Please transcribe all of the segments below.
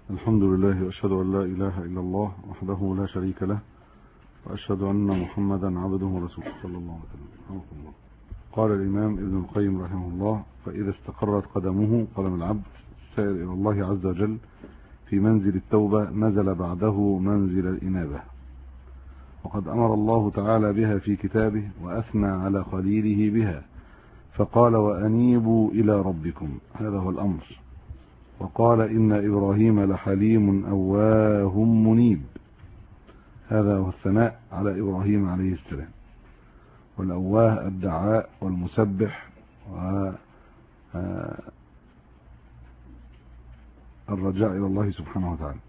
الحمد لله، وأشهد أن لا إله إلا الله وحده لا شريك له، وأشهد أن محمدا عبده ورسوله صلى الله عليه وسلم. قال الإمام ابن القيم رحمه الله: فإذا استقرت قدمه قدم العبد السائر إلى الله عز وجل في منزل التوبة نزل بعده منزل الإنابة، وقد أمر الله تعالى بها في كتابه وأثنى على خليله بها، فقال: وأنيبوا إلى ربكم، هذا هو الأمر. وقال: إن إبراهيم لحليم أواه منيب، هذا هو الثناء على إبراهيم عليه السلام. والأواه الدعاء والمسبح والرجاء إلى الله سبحانه وتعالى،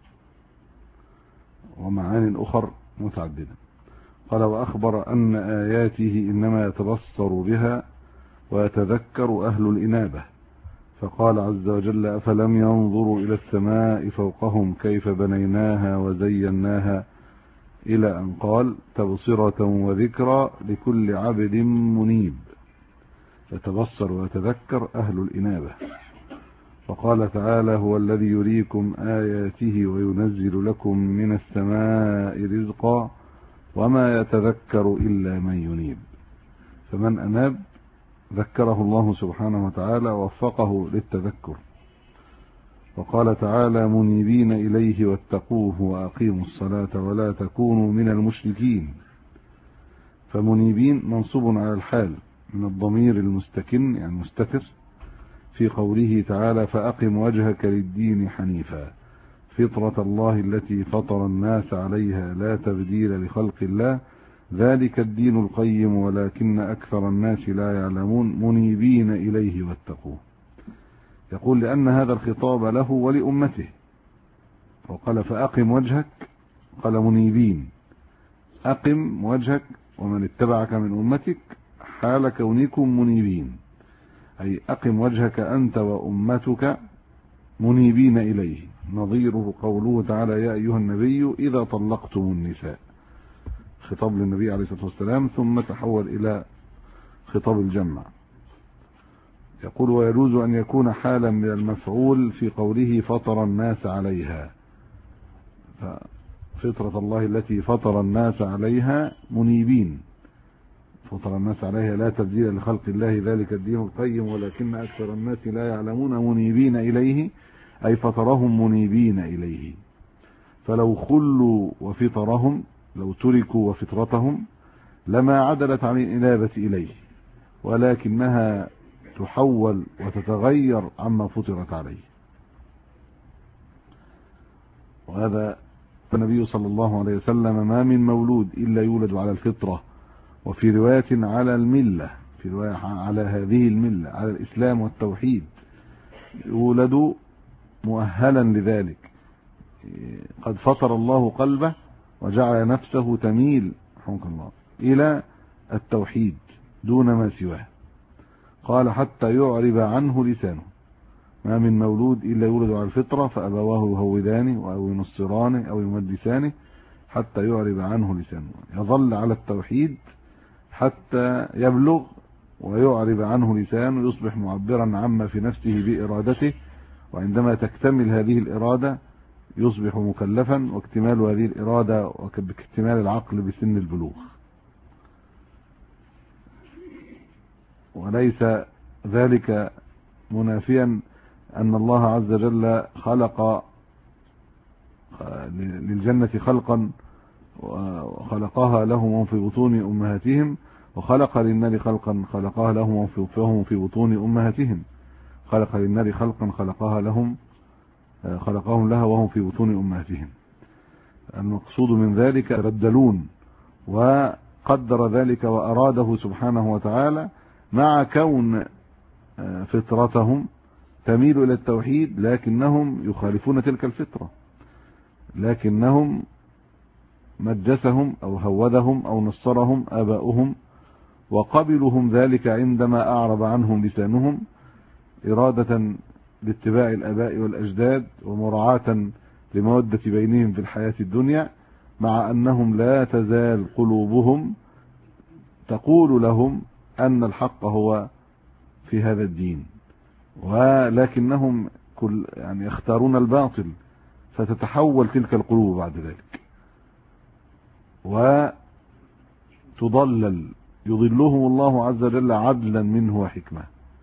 ومعان أخر متعددة. قال: وأخبر أن آياته إنما يتبصر بها ويتذكر أهل الإنابة، فقال عز وجل: أفلم ينظروا إلى السماء فوقهم كيف بنيناها وزيناها، إلى أن قال: تبصرة وذكرى لكل عبد منيب. يتبصر ويتذكر أهل الإنابة. وقال تعالى: هو الذي يريكم آياته وينزل لكم من السماء رزقا وما يتذكر إلا من ينيب. فمن أناب ذكره الله سبحانه وتعالى ووفقه للتذكر. وقال تعالى: منيبين إليه واتقوه وأقيموا الصلاة ولا تكونوا من المشركين. فمنيبين منصوب على الحال من الضمير المستكن يعني مستتر في قوله تعالى: فأقم وجهك للدين حنيفا فطرة الله التي فطر الناس عليها لا تبديل لخلق الله ذلك الدين القيم ولكن أكثر الناس لا يعلمون منيبين إليه واتقوه. يقول: لأن هذا الخطاب له ولأمته، وقال: فأقم وجهك، قال: منيبين، أقم وجهك ومن اتبعك من أمتك حال كونكم منيبين، أي أقم وجهك أنت وأمتك منيبين إليه. نظيره قوله تعالى: يا أيها النبي إذا طلقتم النساء، خطاب للنبي عليه الصلاة والسلام ثم تحول إلى خطاب الجمع. يقول: ويجوز أن يكون حالا من المفعول في قوله فطر الناس عليها، ففطرة الله التي فطر الناس عليها منيبين، فطر الناس عليها لا تبديل لخلق الله ذلك الدين القيم ولكن أكثر الناس لا يعلمون منيبين إليه، أي فطرهم منيبين إليه. فلو خلوا وفطرهم، لو تركوا وفطرتهم لما عدلت عن الإنابة إليه، ولكنها تحول وتتغير عما فطرت عليه. وهذا النبي صلى الله عليه وسلم: ما من مولود إلا يولد على الفطرة، وفي رواية على الملة، في رواية على هذه الملة، على الإسلام والتوحيد، يولد مؤهلا لذلك. قد فطر الله قلبه وجعل نفسه تميل رحمك الله إلى التوحيد دون ما سواه. قال: حتى يعرب عنه لسانه. ما من مولود إلا يولد على الفطرة فأبواه يهودانه أو ينصرانه أو يمجسانه حتى يعرب عنه لسانه، يظل على التوحيد حتى يبلغ ويعرب عنه لسانه، يصبح معبرا عما في نفسه بإرادته، وعندما تكتمل هذه الإرادة يصبح مكلفا، واكتمال هذه الإرادة باكتمال العقل بسن البلوغ. وليس ذلك منافيا أن الله عز وجل خلق للجنة خلقا وخلقها لهم وهم في بطون أمهاتهم، وخلق للنار خلقا خلقها لهم وهم في بطون أمهاتهم. خلق للنار خلقا خلقهم لها وهم في بطون أمهاتهم. المقصود من ذلك تبدلون، وقدر ذلك وأراده سبحانه وتعالى مع كون فطرتهم تميل إلى التوحيد، لكنهم يخالفون تلك الفطرة، لكنهم مجسهم أو هودهم أو نصرهم آباؤهم، وقبلهم ذلك عندما أعرب عنهم لسانهم إرادة لاتباع الآباء والأجداد ومراعاة لمودة بينهم في الحياة الدنيا، مع أنهم لا تزال قلوبهم تقول لهم أن الحق هو في هذا الدين، ولكنهم يختارون الباطل فتتحول تلك القلوب بعد ذلك وتضلل، يضلهم الله عز وجل عدلا منه وحكمة،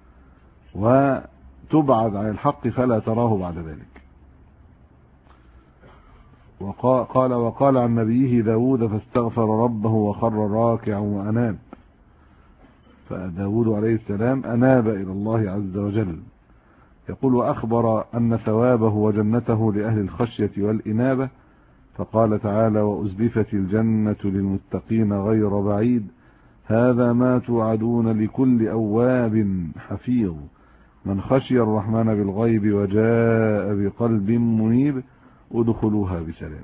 وتبعد عن الحق فلا تراه بعد ذلك. وقال عن نبيه داود فاستغفر ربه وخر راكعا وأناب. فداود عليه السلام أناب إلى الله عز وجل. يقول وأخبر أن ثوابه وجنته لأهل الخشية والإنابة، فقال تعالى وأزلفت الجنة للمتقين غير بعيد هذا ما توعدون لكل أواب حفيظ من خشي الرحمن بالغيب وجاء بقلب منيب ادخلوها بسلام.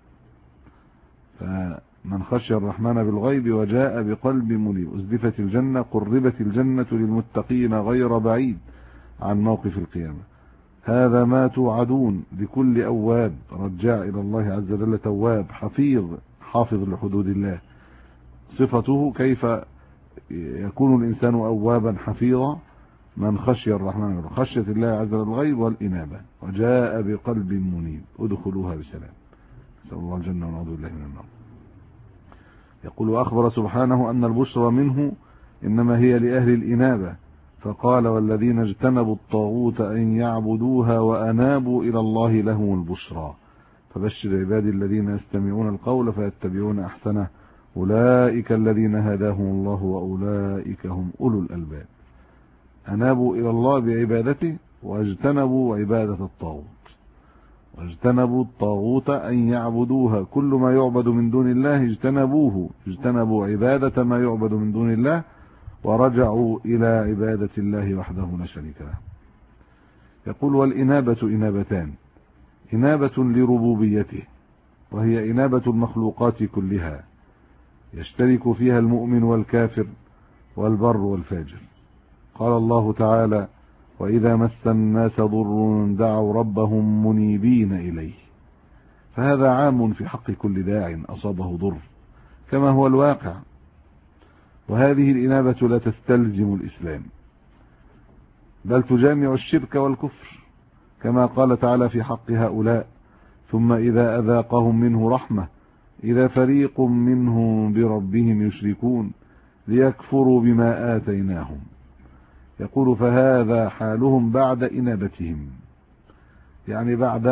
فمن خشي الرحمن بالغيب وجاء بقلب منيب، أزلفت الجنة، قربت الجنة للمتقين غير بعيد عن موقف القيامة. هذا ما توعدون لكل أواب، رجاع إلى الله عز وجل، تواب، حفيظ، حافظ لحدود الله. صفته كيف يكون الإنسان أوابا حفيظا؟ من خشي الرحمن، خشية الله عز وجل الغيب والإنابة، وجاء بقلب منيب ادخلوها بسلام. نسأل الله الجنة ونعوذ بالله من النار. يقول وأخبر سبحانه أن البشرى منه إنما هي لأهل الإنابة، فقال والذين اجتنبوا الطاغوت أن يعبدوها وأنابوا إلى الله لهم البشرى. فبشر عبادي الذين يستمعون القول فيتبعون أحسنه أولئك الذين هداهم الله وأولئك هم أولو الألباب. أنابوا إلى الله بعبادته واجتنبوا عبادة الطاغوت، واجتنبوا الطاغوت أن يعبدوها، كل ما يعبد من دون الله اجتنبوه، اجتنبوا عبادة ما يعبد من دون الله ورجعوا إلى عبادة الله وحده لا شريك له. يقول والإنابة إنابتان، إنابة لربوبيته وهي إنابة المخلوقات كلها يشترك فيها المؤمن والكافر والبر والفاجر. قال الله تعالى وإذا مس الناس ضر دعوا ربهم منيبين إليه، فهذا عام في حق كل داع أصابه ضر كما هو الواقع. وهذه الإنابة لا تستلزم الإسلام، بل تجامع الشرك والكفر، كما قال تعالى في حق هؤلاء ثم إذا أذاقهم منه رحمة إذا فريق منهم بربهم يشركون ليكفروا بما آتيناهم. يقول فهذا حالهم بعد إنابتهم، يعني بعد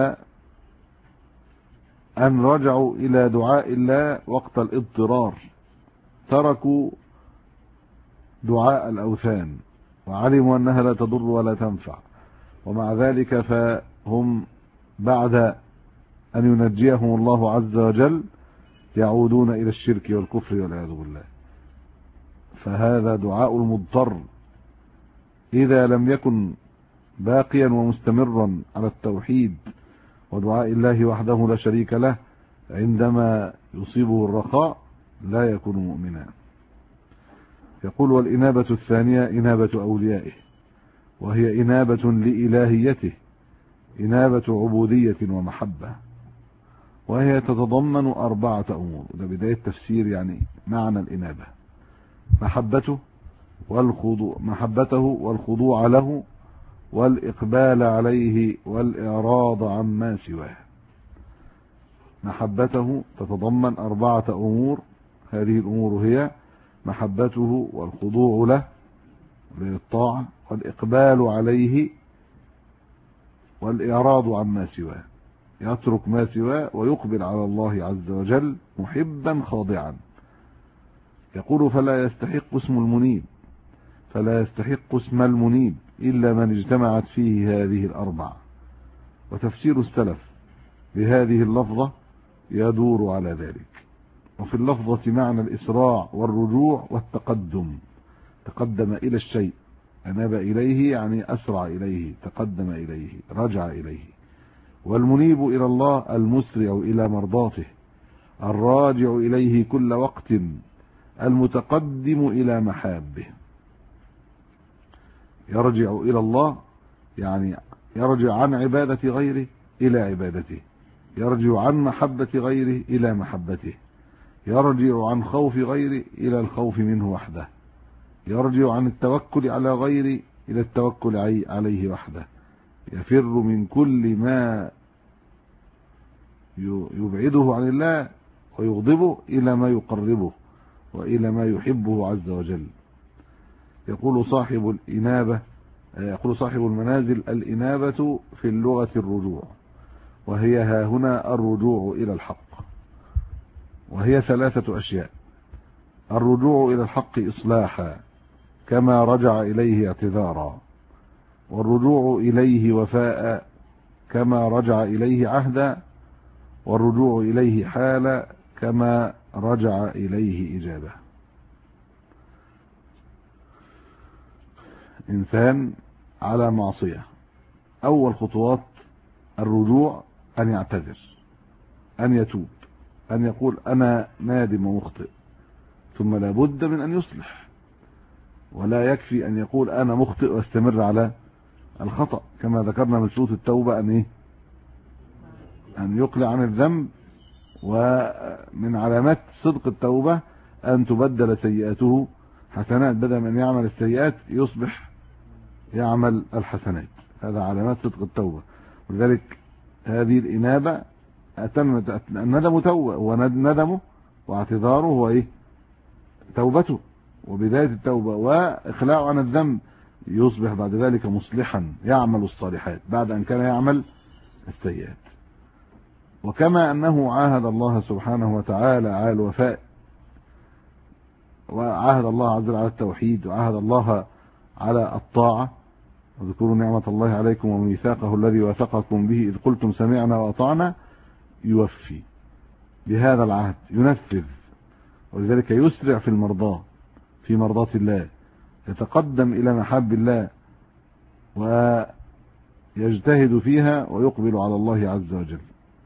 أن رجعوا إلى دعاء الله وقت الاضطرار، تركوا دعاء الأوثان وعلموا أنها لا تضر ولا تنفع، ومع ذلك فهم بعد أن ينجيهم الله عز وجل يعودون إلى الشرك والكفر والعياذ بالله. فهذا دعاء المضطر إذا لم يكن باقيا ومستمرا على التوحيد ودعاء الله وحده لا شريك له، عندما يصيبه الرخاء لا يكون مؤمنا. يقول والإنابة الثانية إنابة أوليائه، وهي إنابة لإلهيته، إنابة عبودية ومحبة، وهي تتضمن 4 أمور. ده بداية تفسير يعني معنى الإنابة: محبته والخضوع له والإقبال عليه والإعراض عما سواه. محبته تتضمن 4 أمور، هذه الأمور هي محبته والخضوع له للطاعة والإقبال عليه والإعراض عما سواه، يترك ما سواه ويقبل على الله عز وجل محبا خاضعا. يقول فلا يستحق اسم المنيب إلا من اجتمعت فيه هذه 4. وتفسير السلف بهذه اللفظة يدور على ذلك. وفي اللفظة معنى الإسراع والرجوع والتقدم، تقدم إلى الشيء، أناب إليه يعني أسرع إليه، تقدم إليه، رجع إليه. والمنيب إلى الله المسرع إلى مرضاته، الراجع إليه كل وقت، المتقدم إلى محابه. يرجع إلى الله يعني يرجع عن عبادة غيره إلى عبادته، يرجع عن محبة غيره إلى محبته، يرجع عن خوف غيره إلى الخوف منه وحده، يرجع عن التوكل على غيره إلى التوكل عليه وحده، يفر من كل ما يبعده عن الله ويغضبه إلى ما يقربه وإلى ما يحبه عز وجل. يقول صاحب المنازل: الإنابة في اللغة الرجوع، وهي ها هنا الرجوع إلى الحق، وهي 3 أشياء: الرجوع إلى الحق إصلاحا كما رجع إليه اعتذارا، والرجوع إليه وفاء كما رجع إليه عهدا، والرجوع إليه حالا كما رجع إليه إجابة. إنسان على معصية، أول خطوات الرجوع أن يعتذر، أن يتوب، أن يقول أنا نادم ومخطئ، ثم لا بد من أن يصلح، ولا يكفي أن يقول أنا مخطئ واستمر على الخطأ، كما ذكرنا من شروط التوبة أن يقلع عن الذنب، ومن علامات صدق التوبة أن تبدل سيئاته حسنات، بدل من يعمل السيئات يصبح يعمل الحسنات، هذا علامات صدق التوبة. ولذلك هذه الإنابة الندم توبة، وندمه واعتذاره هو توبته وبداية التوبة، وإخلاعه عن الذنب يصبح بعد ذلك مصلحا يعمل الصالحات بعد أن كان يعمل السيئات. وكما أنه عاهد الله سبحانه وتعالى على الوفاء، وعاهد الله عز وجل على التوحيد، وعاهد الله على الطاعة: واذكروا نعمة الله عليكم وميثاقه الذي وثقكم به إذ قلتم سمعنا وأطعنا، يوفي بهذا العهد، ينفذ، ولذلك يسرع في مرضاة الله، يتقدم إلى محاب الله ويجتهد فيها ويقبل على الله عز وجل.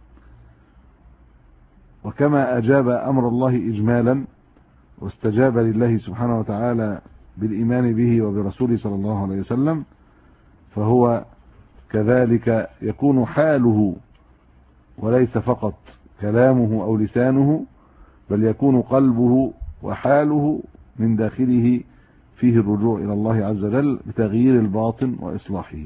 وكما أجاب أمر الله إجمالا واستجاب لله سبحانه وتعالى بالإيمان به وبرسوله صلى الله عليه وسلم، فهو كذلك يكون حاله وليس فقط كلامه أو لسانه، بل يكون قلبه وحاله من داخله فيه الرجوع إلى الله عز وجل بتغيير الباطن وإصلاحه.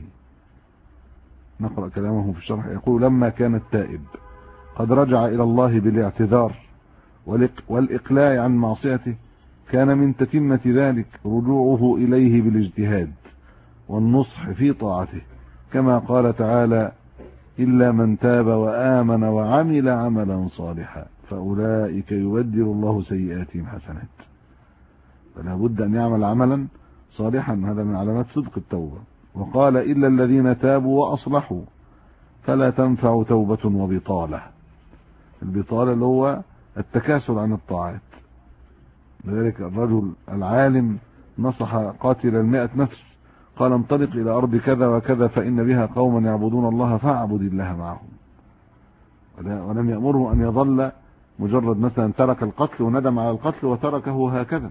نقرأ كلامه في الشرح: يقول: لما كان التائب قد رجع إلى الله بالاعتذار والإقلاع عن معصيته، كان من تتمة ذلك رجوعه إليه بالاجتهاد والنصح في طاعته، كما قال تعالى: إلا من تاب وآمن وعمل عملا صالحا فأولئك يبدل الله سيئاتهم حسنات. فلا بد أن يعمل عملا صالحا، هذا من علامات صدق التوبة. وقال: إلا الذين تابوا وأصلحوا فلا تنفع توبة وبطالة. البطالة اللي هو التكاسل عن الطاعات. لذلك الرجل العالم نصح قاتل 100 نفس، قال: انطلق إلى أرض كذا وكذا فإن بها قوما يعبدون الله فاعبد الله معهم. ولم يأمره أن يظل مجرد مثلا ترك القتل وندم على القتل وتركه هكذا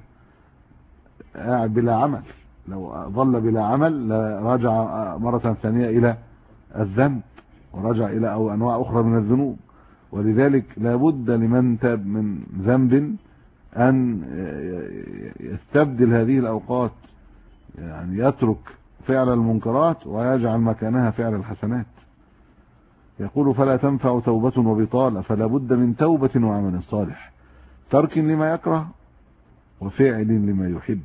قاعد بلا عمل. لو ظل بلا عمل رجع مرة ثانية إلى الذنب ورجع إلى أو أنواع أخرى من الذنوب. ولذلك لا بد لمن تاب من ذنب أن يستبدل هذه الأوقات، يعني يترك فعل المنكرات ويجعل مكانها فعل الحسنات. يقول: فلا تنفع توبة وبطالة، فلا بد من توبة وعمل صالح، ترك لما يكره وفعل لما يحب،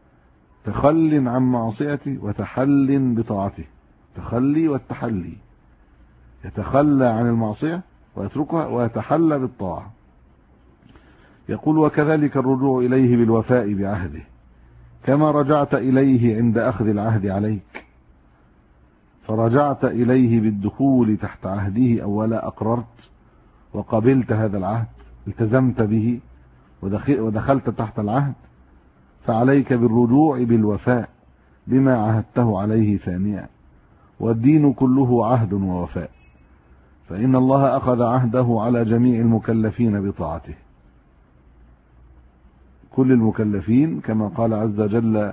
تخل عن معصيته وتحل بطاعته. تخلي والتحلي، يتخلى عن المعصية ويتركها ويتحلى بالطاعة. يقول: وكذلك الرجوع إليه بالوفاء بعهده، كما رجعت إليه عند أخذ العهد عليك، فرجعت إليه بالدخول تحت عهده أولا، أقررت وقبلت هذا العهد، التزمت به ودخلت تحت العهد، فعليك بالرجوع بالوفاء بما عهدته عليه ثانيا. والدين كله عهد ووفاء، فإن الله أخذ عهده على جميع المكلفين بطاعته، كل المكلفين، كما قال عز وجل: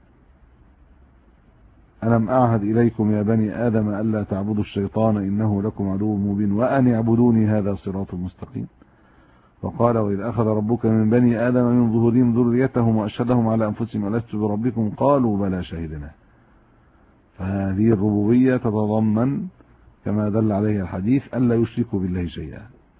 ألم أعهد إليكم يا بني آدم ألا تعبدوا الشيطان إنه لكم عدو مبين وأن اعبدوني هذا صراط مستقيم. وقال: وإذ أخذ ربك من بني آدم من ظهورهم ذريتهم وأشهدهم على أنفسهم ألست بربكم قالوا بلى شهدنا. فهذه الربوبية تتضمن كما دل عليه الحديث ألا يشركوا بالله شيئا،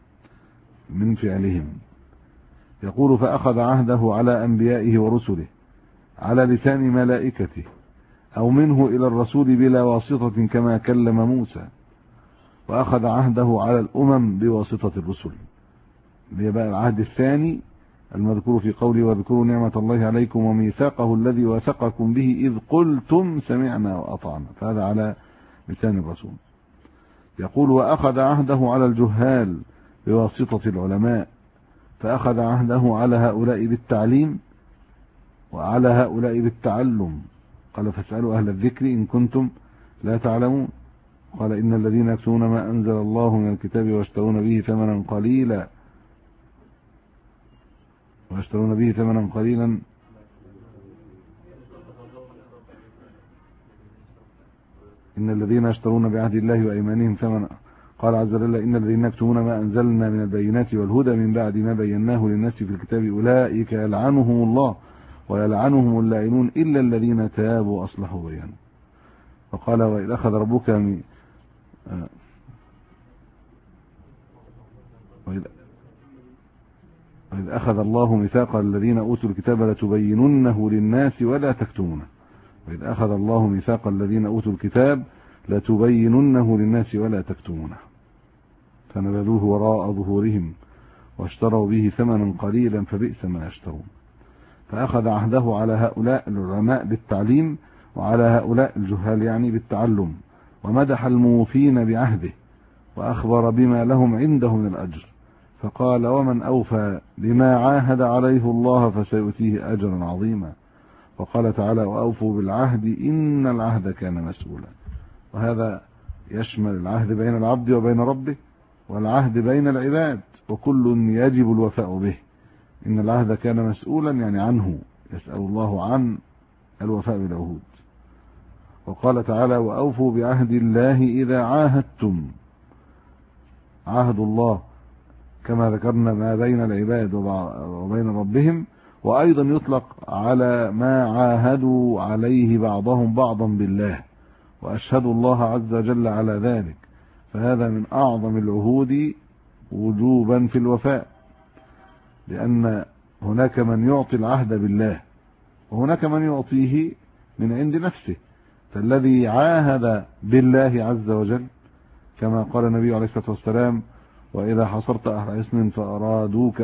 من فعلهم. يقول فأخذ عهده على أنبيائه ورسله على لسان ملائكته أو منه إلى الرسول بلا واسطة كما كلم موسى، وأخذ عهده على الأمم بواسطة الرسل. بقى العهد الثاني المذكور في قوله واذكروا نعمة الله عليكم وميثاقه الذي وثقكم به إذ قلتم سمعنا وأطعنا، فهذا على لسان الرسول. يقول وأخذ عهده على الجهال بواسطة العلماء، فأخذ عهده على هؤلاء بالتعليم وعلى هؤلاء بالتعلم. قال فاسألوا أهل الذكر إن كنتم لا تعلمون. قال إن الذين يكتمون ما أنزل الله من الكتاب ويشترون به ثمنا قليلا إن الذين يشترون بعهد الله وأيمانهم ثمنا. قال عز وجل إن الذين يكتمون ما أنزلنا من البينات والهدى من بعد ما بيناه للناس في الكتاب أولئك يلعنهم الله ويلعنهم اللاعنون إلا الذين تابوا وأصلحوا وبينوا. وقال وإذ أخذ ربك وإذ أخذ الله ميثاق الذين أوتوا الكتاب لتبيننه للناس ولا تكتمونه. وإذ أخذ الله ميثاق الذين أوتوا الكتاب لتبيننه للناس ولا تكتمونه فنبذوه وراء ظهورهم واشتروا به ثمنا قليلا فبئس ما يشترون. فأخذ عهده على هؤلاء العلماء بالتعليم وعلى هؤلاء الجهال يعني بالتعلم، ومدح الموفين بعهده وأخبر بما لهم عنده من الأجر، فقال ومن أوفى بما عاهد عليه الله فسيؤتيه أجرا عظيما. وقال تعالى وأوفوا بالعهد إن العهد كان مسؤولا. وهذا يشمل العهد بين العبد وبين ربه والعهد بين العباد، وكل يجب الوفاء به. إن العهد كان مسؤولا يعني عنه، يسأل الله عن الوفاء بالعهود. وقال تعالى وأوفوا بعهد الله إذا عاهدتم. عهد الله كما ذكرنا ما بين العباد وبين ربهم، وأيضا يطلق على ما عاهدوا عليه بعضهم بعضا بالله وأشهدوا الله عز وجل على ذلك، فهذا من أعظم العهود وجوبا في الوفاء، لأن هناك من يعطي العهد بالله وهناك من يعطيه من عند نفسه. فالذي عاهد بالله عز وجل كما قال النبي عليه الصلاة والسلام وإذا حصرت أهل حصن فأرادوك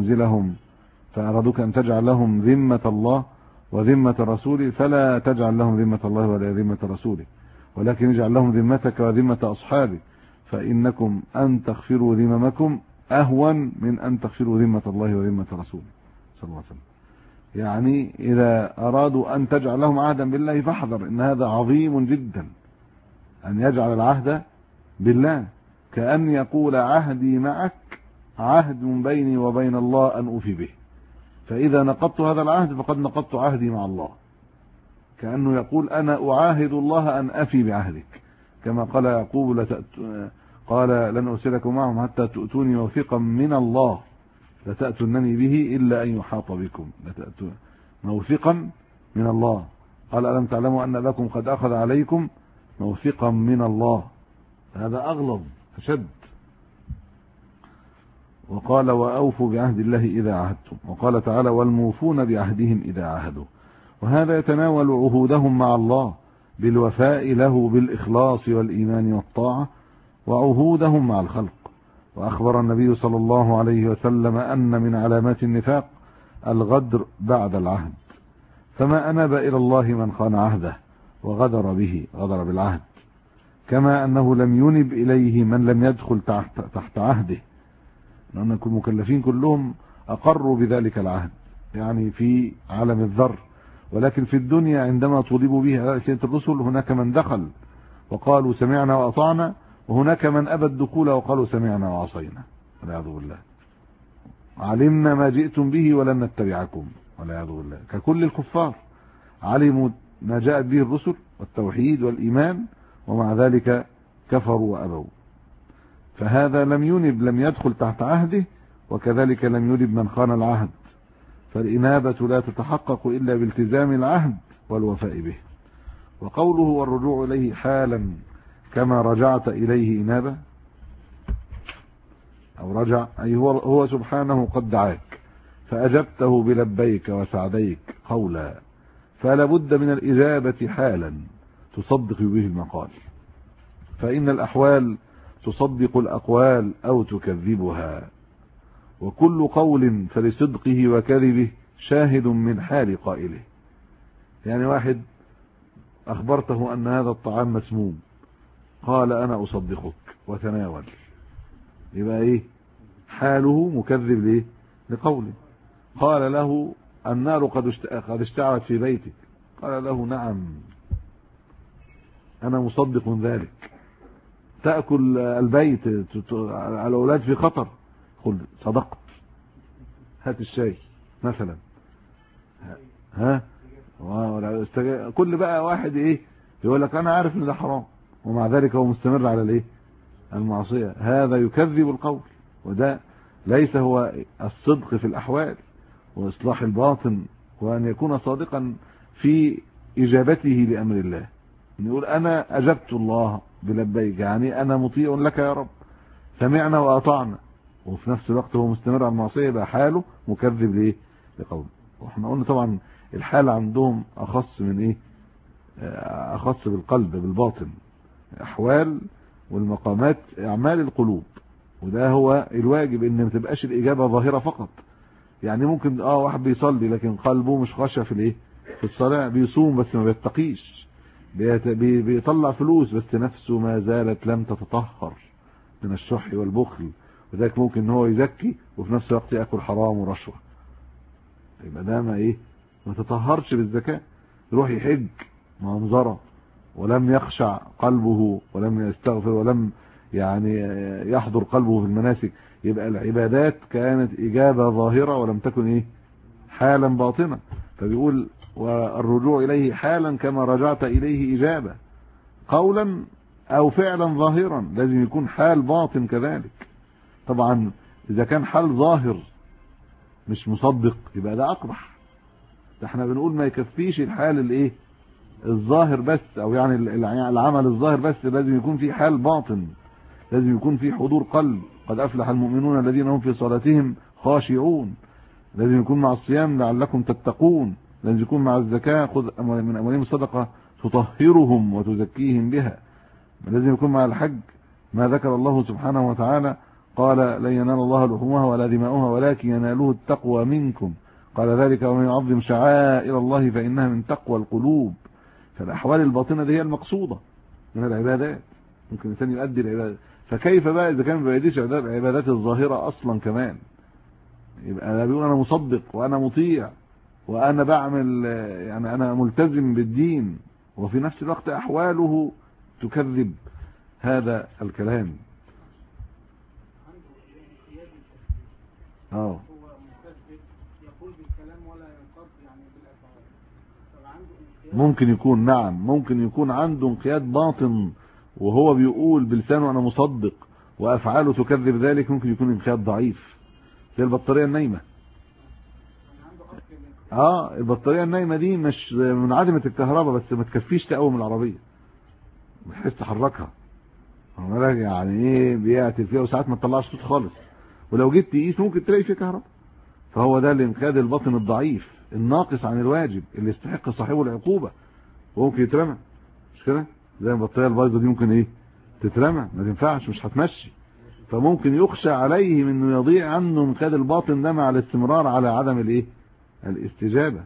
أن تجعل لهم ذمة الله وذمة رسوله فلا تجعل لهم ذمة الله ولا ذمة رسوله، ولكن اجعل لهم ذمتك وذمة أصحابك، فإنكم أن تغفروا ذممكم أهون من أن تغفروا ذمة الله وذمة رسوله صلى الله عليه وسلم. يعني إذا أرادوا أن تجعل لهم عهدا بالله فاحذر، إن هذا عظيم جدا أن يجعل العهد بالله، كأن يقول عهدي معك عهد بيني وبين الله أن أوفي به، فإذا نقضت هذا العهد فقد نقضت عهدي مع الله، كأنه يقول أنا أعاهد الله أن أفي بعهدك، كما قال يعقوب قال لن أرسلكم معهم حتى تؤتوني موثقا من الله لتأتونني به إلا أن يحاط بكم. لتأتون موثقا من الله. قال ألم تعلموا أن لكم قد أخذ عليكم موثقا من الله، هذا أغلظ أشد. وقال وأوفوا بعهد الله إذا عهدتم. وقال تعالى والموفون بعهدهم إذا عاهدوا، وهذا يتناول عهودهم مع الله بالوفاء له بالإخلاص والإيمان والطاعة، وعهودهم مع الخلق. وأخبر النبي صلى الله عليه وسلم أن من علامات النفاق الغدر بعد العهد، فما أناب إلى الله من خان عهده وغدر به، غدر بالعهد، كما أنه لم ينب إليه من لم يدخل تحت عهده، لأن المكلفين كلهم أقروا بذلك العهد يعني في عالم الذر، ولكن في الدنيا عندما طولبوا به على ألسنة الرسل هناك من دخل وقالوا سمعنا وأطعنا، وهناك من أبى الدخول وقالوا سمعنا وعصينا والعياذ بالله، علمنا ما جئتم به ولن نتبعكم والعياذ بالله. ككل الكفار علموا ما جاءت به الرسل والتوحيد والإيمان، ومع ذلك كفروا وأبوا. فهذا لم ينب، لم يدخل تحت عهده، وكذلك لم ينب من خان العهد، فالإنابة لا تتحقق إلا بالتزام العهد والوفاء به. وقوله والرجوع إليه حالا كما رجعت إليه إنابة، أو رجع، أي هو سبحانه قد دعاك فأجبته بلبيك وسعديك قولا، فلا بد من الإجابة حالا تصدق به المقال، فإن الأحوال تصدق الأقوال أو تكذبها، وكل قول فلصدقه وكذبه شاهد من حال قائله. يعني واحد أخبرته أن هذا الطعام مسموم، قال أنا أصدقك وتناول، يبقى إيه حاله؟ مكذب ليه؟ لقوله. قال له النار قد اشتعلت في بيتك، قال له نعم أنا مصدق ذلك. تأكل البيت، الأولاد في خطر، قل صدقت، هات الشاي مثلا. ها كل بقى واحد ايه يقول لك انا عارف ان ده حرام ومع ذلك هو مستمر على الايه المعصية، هذا يكذب القول، وده ليس هو الصدق في الأحوال وإصلاح الباطن، وأن يكون صادقا في إجابته لأمر الله، يقول أنا أجبت الله بلبيك، يعني أنا مطيع لك يا رب، سمعنا وأطعنا، وفي نفس الوقت هو مستمر على المعصية، يبقى حاله مكذب ليه لقوله. واحنا قلنا طبعا الحال عندهم أخص من إيه، أخص بالقلب بالباطن، أحوال والمقامات أعمال القلوب، وده هو الواجب، ان ما تبقاش الإجابة ظاهرة فقط. يعني ممكن واحد بيصلي لكن قلبه مش خاشع في الايه في الصلاة، بيصوم بس ما بيتقيش، بيطلع فلوس بس نفسه ما زالت لم تتطهر من الشح والبخل، وذلك ممكن ان هو يزكي وفي نفس الوقت يأكل حرام ورشوة، يبقى ده ما تطهرش بالزكاة. يروح يحج منظرة ولم يخشع قلبه ولم يستغفر ولم يعني يحضر قلبه في المناسك، يبقى العبادات كانت إجابة ظاهرة ولم تكن حالا باطنة. فبيقول والرجوع إليه حالا كما رجعت إليه إجابة، قولا أو فعلا ظاهرا، لازم يكون حال باطن كذلك. طبعا إذا كان حال ظاهر مش مصدق يبقى ده أقبح، ده احنا بنقول ما يكفيش الحال الظاهر بس، او يعني العمل الظاهر بس، لازم يكون في حال باطن، لازم يكون في حضور قلب، قد أفلح المؤمنون الذين هم في صلاتهم خاشعون، لازم يكون مع الصيام لعلكم تتقون، لازم يكون مع الزكاة خذ من أموالهم الصدقة تطهرهم وتزكيهم بها، لازم يكون مع الحج ما ذكر الله سبحانه وتعالى قال لن ينال الله لحومها ولا دماؤها ولكن يناله التقوى منكم، قال ذلك ومن يعظم شعائر الله فإنها من تقوى القلوب. فالأحوال الباطنة دي هي المقصودة من العبادات، ممكن الإنسان يؤدي العبادات، فكيف بقى إذا كان ما بيؤديش العبادات الظاهرة أصلا كمان؟ يبقى بيقول أنا مصدق وأنا مطيع وأنا بعمل، يعني أنا ملتزم بالدين، وفي نفس الوقت أحواله تكذب هذا الكلام. هو مكذب يقول بالكلام ولا ينقض يعني بالأفعال، فعنده ممكن يكون نعم، ممكن يكون عنده انقياد باطن وهو بيقول بلسانه أنا مصدق وأفعاله تكذب ذلك، ممكن يكون انقياد ضعيف زي البطارية النايمة. البطارية النايمة دي مش منعدمة الكهرباء بس ما تكفيش تقوم العربية، بتحس تحركها، يعني بيعتل فيها وساعات ما تطلعش صوت خالص، ولو جيت تقيس ممكن تلاقي فيه كهرباء. فهو ده الانقياد الباطن الضعيف الناقص عن الواجب اللي يستحق صاحبه العقوبة، وممكن يترمى، مش كده؟ زي البطارية البايظة دي ممكن تترمى، ما تنفعش، مش هتمشي، فممكن يخشى عليه من انه يضيع عنه انقياد الباطن ده مع الاستمرار على عدم الاستجابة.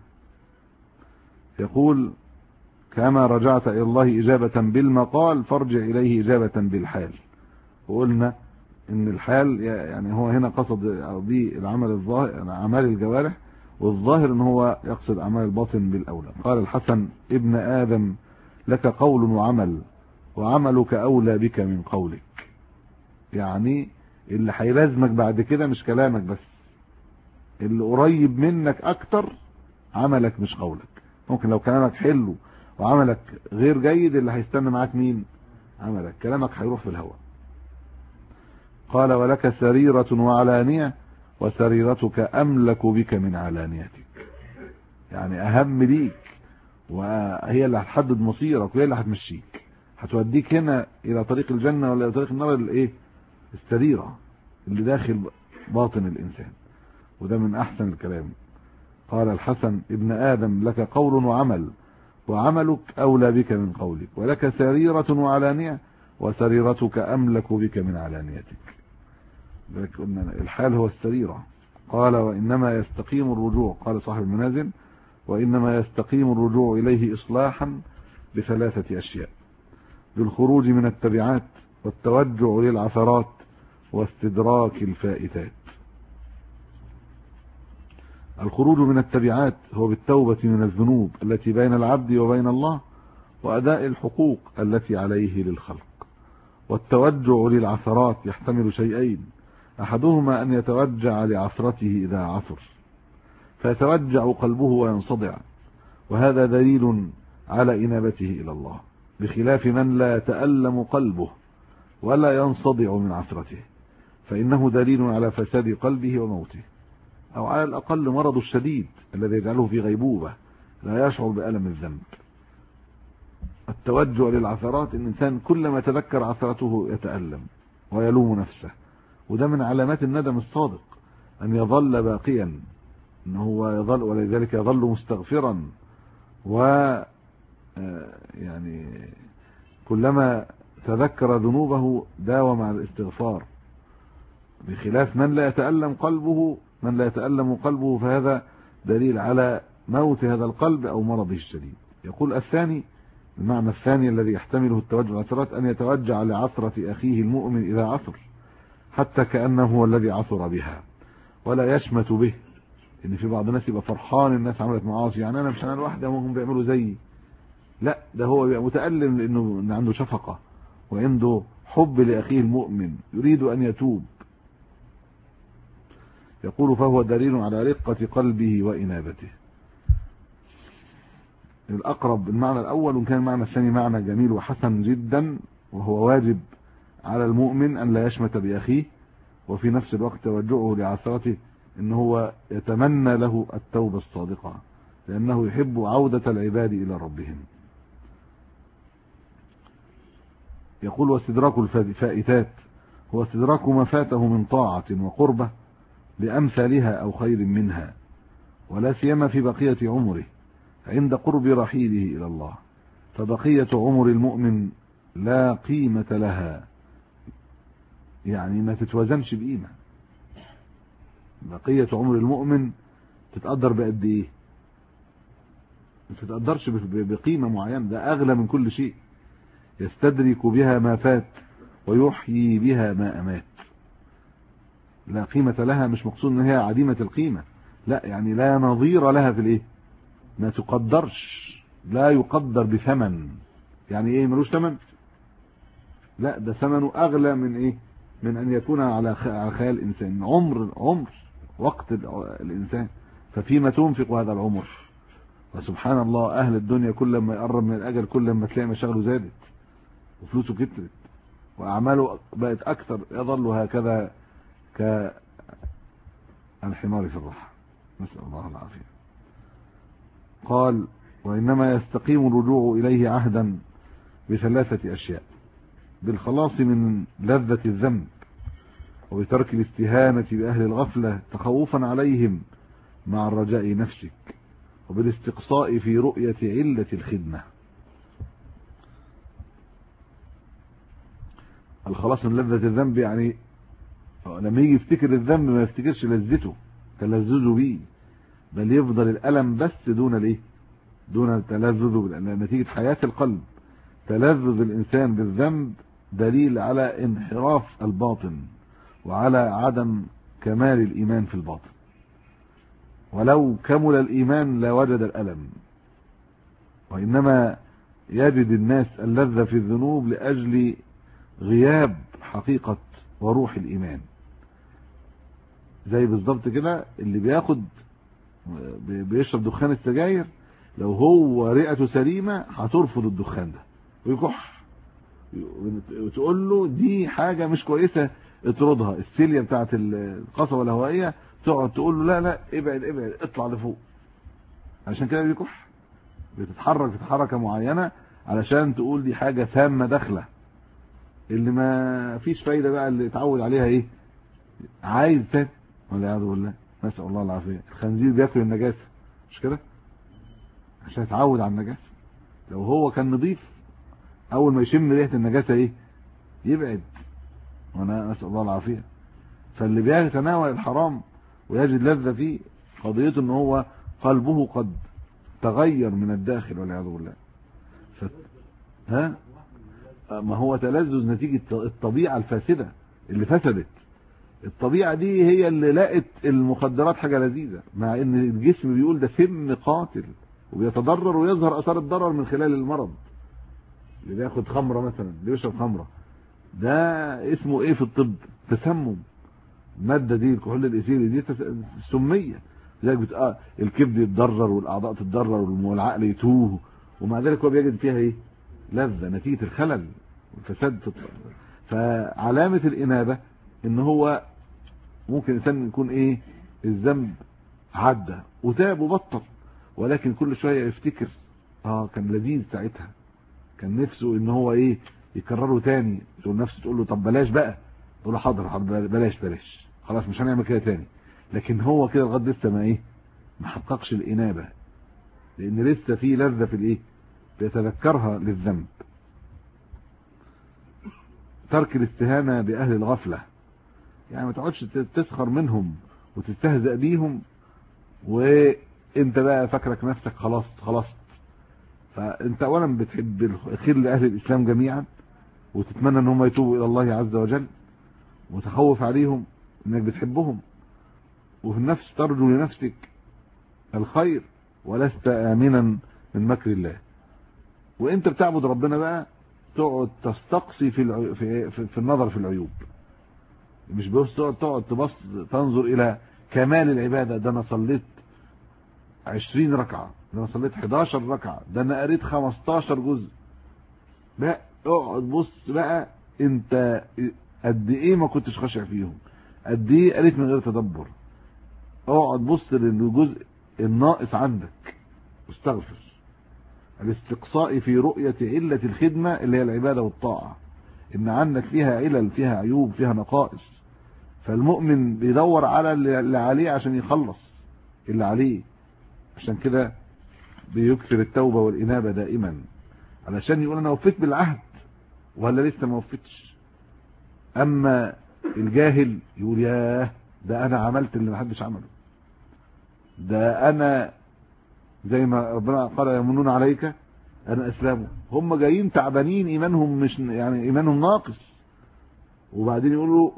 يقول كما رجعت إلى الله إجابة بالمقال فارجع إليه إجابة بالحال. وقلنا إن الحال يعني هو هنا قصد به العمل الظاهر، أعمال الجوارح، والظاهر إن هو يقصد أعمال الباطن بالأولى. قال الحسن ابن آدم لك قول وعمل وعملك أولى بك من قولك، يعني اللي هيلازمك بعد كده مش كلامك بس، اللي قريب منك أكتر عملك مش قولك. ممكن لو كلامك حلو وعملك غير جيد اللي هيستنى معاك مين؟ عملك، كلامك هيروح في الهواء. قال ولك سريرة وعلانية وسريرتك أملك بك من علانيتك، يعني أهم ليك وهي اللي هتحدد مصيرك وهي اللي هتمشيك، هتوديك هنا إلى طريق الجنة ولا إلى طريق النار. السريرة اللي داخل باطن الإنسان. وده من أحسن الكلام. قال الحسن: ابن آدم لك قول وعمل، وعملك أولى بك من قولك، ولك سريرة وعلانية، وسريرتك أملك بك من علانيتك. الحال هو السريرة. قال: وإنما يستقيم الرجوع، قال صاحب المنازل: وإنما يستقيم الرجوع إليه إصلاحا بثلاثة أشياء: بالخروج من التبعات، والتوجع للعثرات، واستدراك الفائتات. الخروج من التبعات هو بالتوبة من الذنوب التي بين العبد وبين الله، وأداء الحقوق التي عليه للخلق. والتوجع للعثرات يحتمل شيئين: أحدهما أن يتوجع لعثرته إذا عثر فيتوجع قلبه وينصدع، وهذا دليل على إنابته إلى الله، بخلاف من لا يتألم قلبه ولا ينصدع من عثرته، فإنه دليل على فساد قلبه وموته، أو على الأقل مرض الشديد الذي يجعله في غيبوبة لا يشعر بألم الذنب. التوجع للعثرات، الإنسان كلما تذكر عثرته يتألم ويلوم نفسه، وده من علامات الندم الصادق، أن يظل باقيا، أن هو يظل، ولذلك يظل مستغفرا، يعني كلما تذكر ذنوبه داوم على الاستغفار، بخلاف من لا يتألم قلبه، فهذا دليل على موت هذا القلب أو مرضه الشديد. يقول الثاني، المعنى الثاني الذي يحتمله التوجع للعثرات: أن يتوجع لعثرة أخيه المؤمن إذا عثر، حتى كأنه هو الذي عثر بها، ولا يشمت به. إن في بعض الناس يبقى فرحان الناس عملت معاصي، يعني أنا مش أنا لوحدي، هم بيعملوا زيي. لا، ده هو بيبقى متألم لأنه عنده شفقة وعنده حب لأخيه المؤمن، يريد أن يتوب. يقول: فهو دليل على رقة قلبه وإنابته. الأقرب المعنى الأول، وكان المعنى الثاني معنى جميل وحسن جدا، وهو واجب على المؤمن أن لا يشمت بأخيه، وفي نفس الوقت توجعه لعثرته إن هو يتمنى له التوبة الصادقة، لأنه يحب عودة العباد إلى ربهم. يقول: واستدراك الفائتات هو استدراك ما فاته من طاعة وقربة بأمثالها أو خير منها، ولا سيما في بقية عمره عند قرب رحيله إلى الله، فبقية عمر المؤمن لا قيمة لها، يعني ما تتوزنش بقيمة. بقية عمر المؤمن تتقدر بقد ايه؟ ما تتقدرش بقيمة معينة، ده أغلى من كل شيء، يستدرك بها ما فات ويحيي بها ما أمات. لا قيمة لها، مش مقصود ان هي عديمة القيمة، لا، يعني لا نظير لها في الايه، ما تقدرش، لا يقدر بثمن. يعني ايه ملوش ثمن؟ لا، ده ثمنه اغلى من ايه، من ان يكون على خيال الانسان. عمر وقت الانسان، ففيما تنفق هذا العمر. وسبحان الله، اهل الدنيا كل ما يقرب من الاجل كل ما تلاقي مشاغله زادت وفلوسه كترت واعماله بقت اكثر، يظل هكذا كالحمار في الرحى، نسأل الله العافية. قال: وإنما يستقيم الرجوع إليه عهدا بثلاثة أشياء: بالخلاص من لذة الذنب، وبترك الاستهانة بأهل الغفلة تخوفا عليهم مع الرجاء نفسك، وبالاستقصاء في رؤية علة الخدمة. الخلاص من لذة الذنب، يعني لما يجي يفتكر الذنب ما يفتكرش لذته تلذذه بيه، بل يفضل الألم بس دون الايه، دون تلذذه، لأن نتيجة حياة القلب تلذذ الإنسان بالذنب دليل على انحراف الباطن وعلى عدم كمال الإيمان في الباطن. ولو كمل الإيمان لوجد الألم، وإنما يجد الناس اللذة في الذنوب لأجل غياب حقيقة وروح الإيمان. زي بالضبط كده اللي بيشرب دخان السجاير، لو هو رئته سليمة هترفض الدخان ده ويكح، وتقول له دي حاجة مش كويسة اطردها، السيليا بتاعت القصبة الهوائية تقعد تقول له لا ابعد اطلع لفوق. عشان كده بيكح، بتتحرك في حركة معينة علشان تقول دي حاجة سامة داخلة، اللي ما فيش فايدة بقى، اللي اتعود عليها ايه، عايز تاني والعياذ بالله، نسأل الله العافية. الخنزير بياكل النجاسة مش كده عشان يتعود على النجاسة. لو هو كان نظيف اول ما يشم ريحة النجاسة ايه يبعد، وانا نسأل الله العافية. فاللي بيتناول الحرام ويجد لذة فيه قضيته ان هو قلبه قد تغير من الداخل والعياذ بالله. ها ما هو تلذذ نتيجة الطبيعة الفاسدة اللي فسدت. الطبيعة دي هي اللي لقت المخدرات حاجة لذيذة، مع ان الجسم بيقول ده سم قاتل وبيتضرر ويظهر اثار الضرر من خلال المرض. اللي بياخد خمرة مثلا، اللي بيشرب خمرة، ده اسمه ايه في الطب؟ تسمم. المادة دي الكحول الايثيلي دي سمية، لذلك الكبد يتضرر والاعضاء تتضرر والعقل يتوه، ومع ذلك هو بيجد فيها ايه؟ لذة نتيجة الخلل والفساد. فعلامة الإنابة ان هو ممكن الانسان يكون ايه؟ الذنب عدى وتاب وبطل، ولكن كل شوية يفتكر كان لذيذ ساعتها، كان نفسه ان هو ايه؟ يكرره تاني. تقول نفسه تقول له طب بلاش بقى، تقول له حاضر بلاش خلاص مش هنعمل كده تاني. لكن هو كده لغايه لسه ما ايه؟ ما حققش الإنابة، لان لسه في لذة في الايه؟ بيتذكرها للذنب. ترك الاستهانة بأهل الغفلة، يعني ما تقعدش تسخر منهم وتستهزأ بيهم وانت بقى فاكرك نفسك خلاص. فانت اولا بتحب الخير لأهل الإسلام جميعا وتتمنى ان هم يتوبوا الى الله عز وجل، وتخوف عليهم انك بتحبهم، وفي النفس ترجو لنفسك الخير ولست آمنا من مكر الله. وانت بتعبد ربنا بقى تقعد تستقصي في النظر في العيوب، مش بس تقعد تبص تنظر الى كمال العبادة. ده انا صليت 20 ركعة، ده انا صليت 11 ركعة، ده انا قريت 15 جزء. بقى اقعد بص بقى انت قد ايه ما كنتش خاشع فيهم، قد ايه قريت من غير تدبر. اقعد بص للجزء الناقص عندك واستغفر. الاستقصاء في رؤية علة الخدمة اللي هي العبادة والطاعة، ان عندك فيها علل، فيها عيوب، فيها نقائص. فالمؤمن بيدور على اللي عليه عشان يخلص اللي عليه. عشان كده بيكثر التوبة والإنابة دائما، علشان يقول انا وفيت بالعهد ولا لسه ما وفيتش. اما الجاهل يقول ياه ده انا عملت اللي محدش عمله، ده انا زي ما ربنا قال يمنون عليك ان اسلموا. هم جايين تعبانين، ايمانهم مش يعني ايمانهم ناقص، وبعدين يقولوا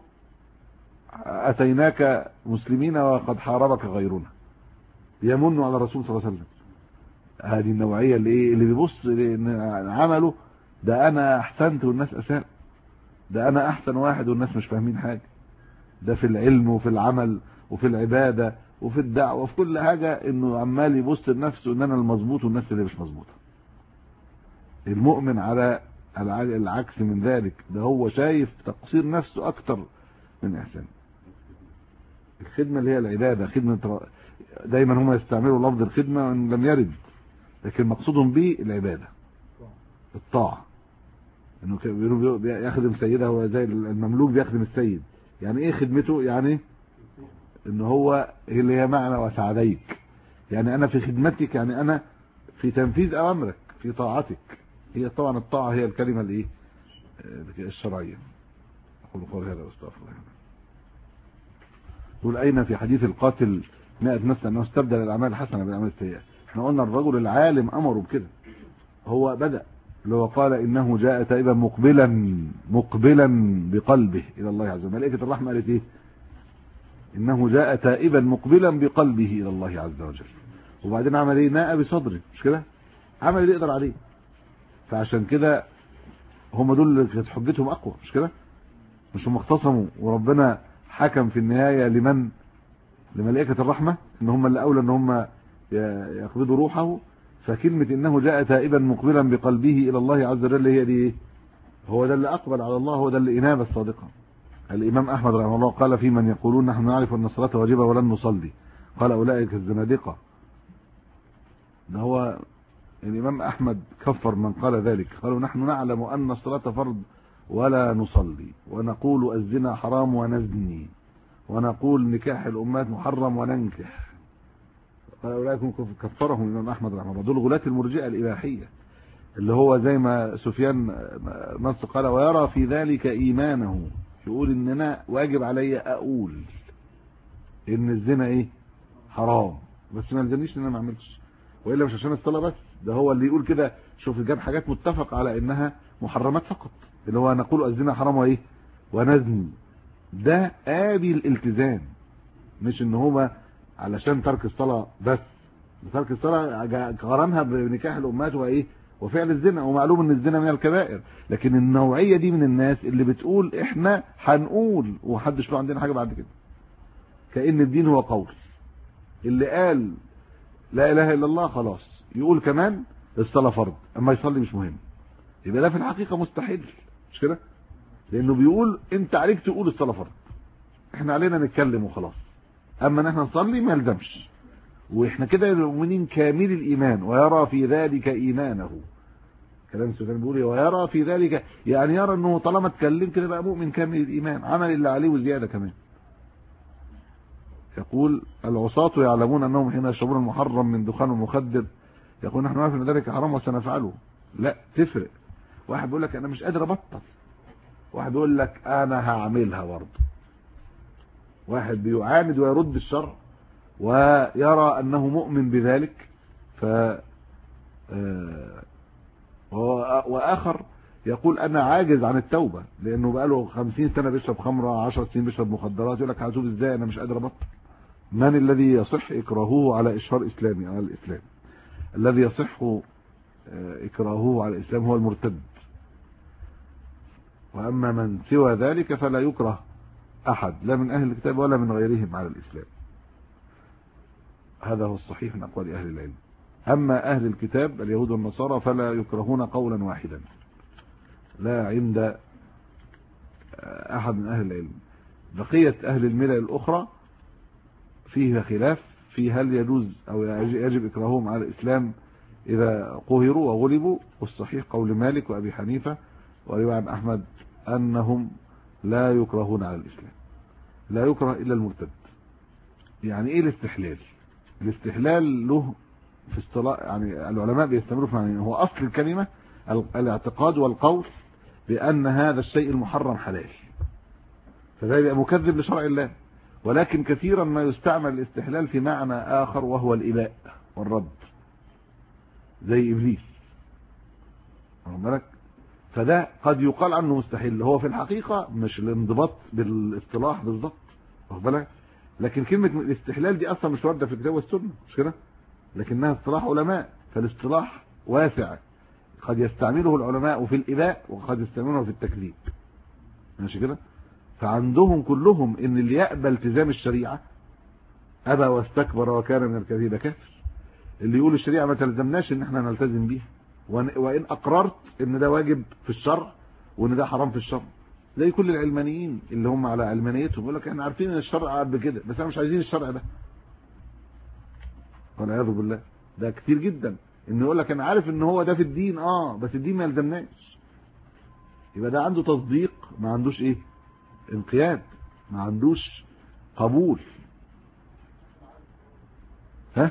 اتيناك مسلمين وقد حاربك غيرنا. يمنوا على الرسول صلى الله عليه وسلم. هذه النوعيه اللي بيبص عمله ده انا احسنت والناس اساء، ده انا احسن واحد والناس مش فاهمين حاجه. ده في العلم وفي العمل وفي العباده وفي الدعوه وفي كل حاجه، انه عمال يبص لنفسه ان انا المظبوط والناس اللي مش مظبوطه. المؤمن على العكس من ذلك، ده هو شايف تقصير نفسه اكتر من احسان. الخدمه اللي هي العباده، خدمه دايما هم يستعملوا لفظ الخدمه وان لم يرد، لكن مقصودهم به العباده الطاعه. انه بيقولوا يخدم سيده، هو زي المملوك بيخدم السيد. يعني ايه خدمته؟ يعني ان هو اللي هي معنى وسعديك، يعني انا في خدمتك، يعني انا في تنفيذ اوامرك، في طاعتك. هي طبعا الطاعه هي الكلمه الايه الشرعيه. اقول قولي هذا واستغفر الله. يقول اين في حديث القاتل 100 نفس انه استبدل الاعمال الحسنه بالاعمال السيئه. احنا قلنا الرجل العالم امره بكده، هو بدا اللي هو قال انه جاء تائبا مقبلا بقلبه الى الله عز وجل. ملائكه الرحمه قالت ايه؟ انه جاء تائبا مقبلا بقلبه الى الله عز وجل. وبعدين عمل ايه؟ ناء بصدره، مش كده؟ عمل اللي يقدر عليه. فعشان كده هم دول اللي كانت حجتهم اقوى، مش كده؟ مش هم اختصموا وربنا حكم في النهايه لملائكه الرحمه ان هم اللي اولى ان هم يقبضوا روحه. فكلمه انه جاء تائبا مقبلا بقلبه الى الله عز وجل هي دي ايه؟ هو ده اللي اقبل على الله، هو ده الانابه الصادقه. الامام احمد رحمه الله قال في من يقولون نحن نعرف ان الصلاه واجبه ولن نصلي، قال اولئك الزنادقه. ده هو الامام احمد كفر من قال ذلك، قالوا نحن نعلم ان الصلاه فرض ولا نصلي، ونقول الزنا حرام ونزني، ونقول نكاح الأمهات محرم وننكح. قال أولئك كفرهم الإمام أحمد رحمه الله. دول غلاة المرجئة الإباحية، اللي هو زي ما سفيان نص قال ويرى في ذلك إيمانه، يقول إن أنا واجب علي أقول إن الزنا إيه حرام، بس ما يلزمنيش إن أنا ما أعملش، وإلا مش عشان الصلاة بس، ده هو اللي يقول كده. شوف جاب حاجات متفق على إنها محرمات فقط، اللي هو نقول الزنا حرام وإيه ونزني، ده آبي الالتزام، مش إن هو علشان ترك الصلاة بس. ترك الصلاة قارنها بنكاح الأمهات وإيه وفعل الزنا، ومعلوم ان الزنا من الكبائر. لكن النوعية دي من الناس اللي بتقول احنا هنقول ومحدش له عندنا حاجة بعد كده، كأن الدين هو قول. اللي قال لا اله الا الله خلاص يقول كمان الصلاة فرض، اما يصلي مش مهم، يبقى ده في الحقيقة مستحيل، مش كده؟ لانه بيقول انت عليك تقول الصلاة فرض، احنا علينا نتكلم وخلاص، اما ان احنا نصلي ما يلزمش. واحنا كده المؤمنين كامل الايمان، ويرى في ذلك ايمانه. كلام سفيان بيقول ويرى في ذلك، يعني يرى انه طالما اتكلم كده بقى مؤمن كامل الايمان، عمل اللي عليه وزياده كمان. يقول العصاة يعلمون انهم حين يشربون المحرم من دخان مخدر يقول نحن نعرف ان ذلك حرام وسنفعله. لا تفرق، واحد بيقول لك انا مش قادر ابطل، واحد بيقول لك انا هعملها برضه، واحد بيعاند ويرد الشرع ويرى انه مؤمن بذلك، ف واخر يقول انا عاجز عن التوبه لانه بقاله 50 سنه بيشرب خمره، 10 سنين بيشرب مخدرات، يقول لك هتوب ازاي انا مش قادر ابطل. من الذي يصح اكراهه على اشهار اسلامي على الاسلام؟ الذي يصح اكراهه على الاسلام هو المرتد، واما من سوى ذلك فلا يكره احد لا من اهل الكتاب ولا من غيرهم على الاسلام. هذا هو الصحيح من اقوال اهل العلم. اما اهل الكتاب اليهود والنصارى فلا يكرهون قولا واحدا، لا عند احد من اهل العلم. بقية اهل الملل الاخرى فيها خلاف في هل يجوز او يجب اكراههم على الاسلام اذا قهروا وغلبوا، والصحيح قول مالك وابي حنيفة ورواية عن احمد انهم لا يكرهون على الاسلام، لا يكره الا المرتد. يعني ايه الاستحلال؟ الاستحلال له في اصطلاح، يعني العلماء بيستمروا في معنى هو اصل الكلمة الاعتقاد والقول بان هذا الشيء المحرم حلال، فده يبقى مكذب لشرع الله. ولكن كثيرا ما يستعمل الاستحلال في معنى اخر وهو الاباء والرد، زي ابليس، واخد بالك؟ فده قد يقال عنه مستحيل، هو في الحقيقة مش الانضباط بالاصطلاح بالضبط، واخد بالك؟ لكن كلمة الاستحلال دي اصلا مش واردة في الكتاب والسنة، مش كده؟ لكنها اصطلاح علماء، فالاصطلاح واسع، قد يستعمله العلماء في الإباء وقد يستعمله في التكذيب، ماشي كده؟ فعندهم كلهم ان اللي يقبل التزام الشريعة ابى واستكبر وكان من الكاذبين كافر. اللي يقول الشريعة ما تلزمناش ان احنا نلتزم بيها، وان اقررت ان ده واجب في الشرع وان ده حرام في الشرع، زي كل العلمانيين اللي هم على علمانيتهم يقول لك احنا عارفين ان الشرع قال بكده بس احنا مش عايزين الشرع ده، والعياذ بالله. ده كتير جدا انه يقول لك انا عارف ان هو ده في الدين بس الدين ما يلزمناش. يبقى ده عنده تصديق، ما عندوش ايه؟ انقياد، ما عندوش قبول. ها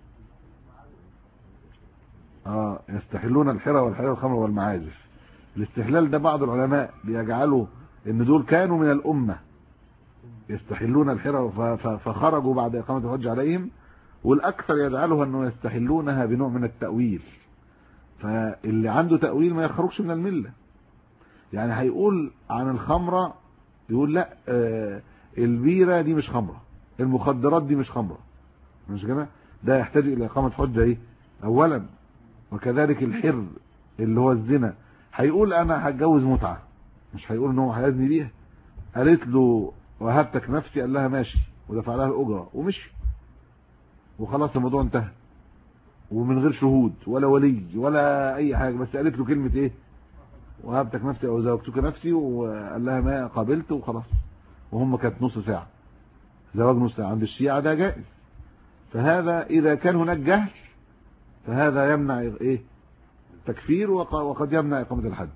يستحلون الحرى والحرير والخمر والمعازف. الاستحلال ده بعض العلماء بيجعلوا ان دول كانوا من الامه يستحلون الحرى فخرجوا بعد اقامه الحج عليهم، والاكثر يجعلها انه يستحلونها بنوع من التاويل. فاللي عنده تاويل ما يخرجش من المله. يعني هيقول عن الخمره يقول لا البيره دي مش خمره، المخدرات دي مش خمره، مش كده؟ ده يحتاج الى اقامه حجه ايه اولا. وكذلك الحر اللي هو الزنا، هيقول انا هتجوز متعه، مش هيقول ان هو هيزني بيها. قالت له وهبتك نفسي، قال لها ماشي ودفع لها الاجره ومشي وخلاص الموضوع انتهى، ومن غير شهود ولا ولي ولا اي حاجه، بس قالت له كلمه ايه؟ وهبتك نفسي او زوجتك نفسي، وقال لها ما قابلت وخلاص. وهم كانت نص ساعه، زواج نص ساعه عند الشيعه ده جائز. فهذا اذا كان هناك جهل فهذا يمنع ايه؟ تكفير، وقد يمنع اقامه الحد.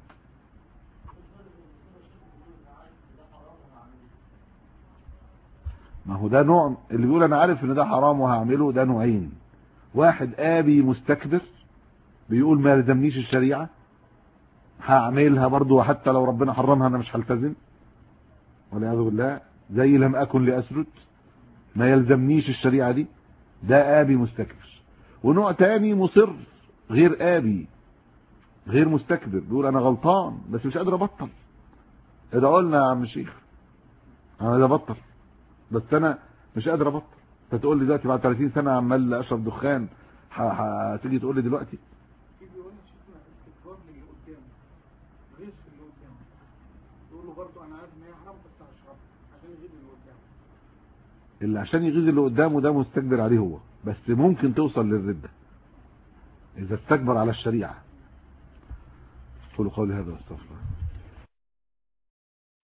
ما هو ده نوع اللي بيقول انا عارف ان ده حرام وهعمله، ده نوعين. واحد ابي مستكبر بيقول ما يلزمنيش الشريعه، هعملها برضو حتى لو ربنا حرمها انا مش هلتزم والعياذ بالله، زي لم اكن لاسجد، ما يلزمنيش الشريعه دي، ده ابي مستكبر. ونوع تاني مصر غير ابي غير مستكبر، بيقول انا غلطان بس مش قادر ابطل، ادعوا لنا يا عم الشيخ انا عايز ابطل بس انا مش قادر ابطل. فتقول لي دلوقتي بعد 30 سنه عمال اشرب دخان هتيجي تقول لي دلوقتي؟ في بيقول لي شفنا استكبار للي قدامه، غيظ في اللي قدامه، يقول له برضه انا عارف ان هي حرام بس هشربها عشان يغيظ اللي قدامه. اللي عشان يغيظ اللي قدامه ده مستكبر عليه هو، بس ممكن توصل للردة اذا استكبر على الشريعة. قولوا قولي هذا واستغفر الله.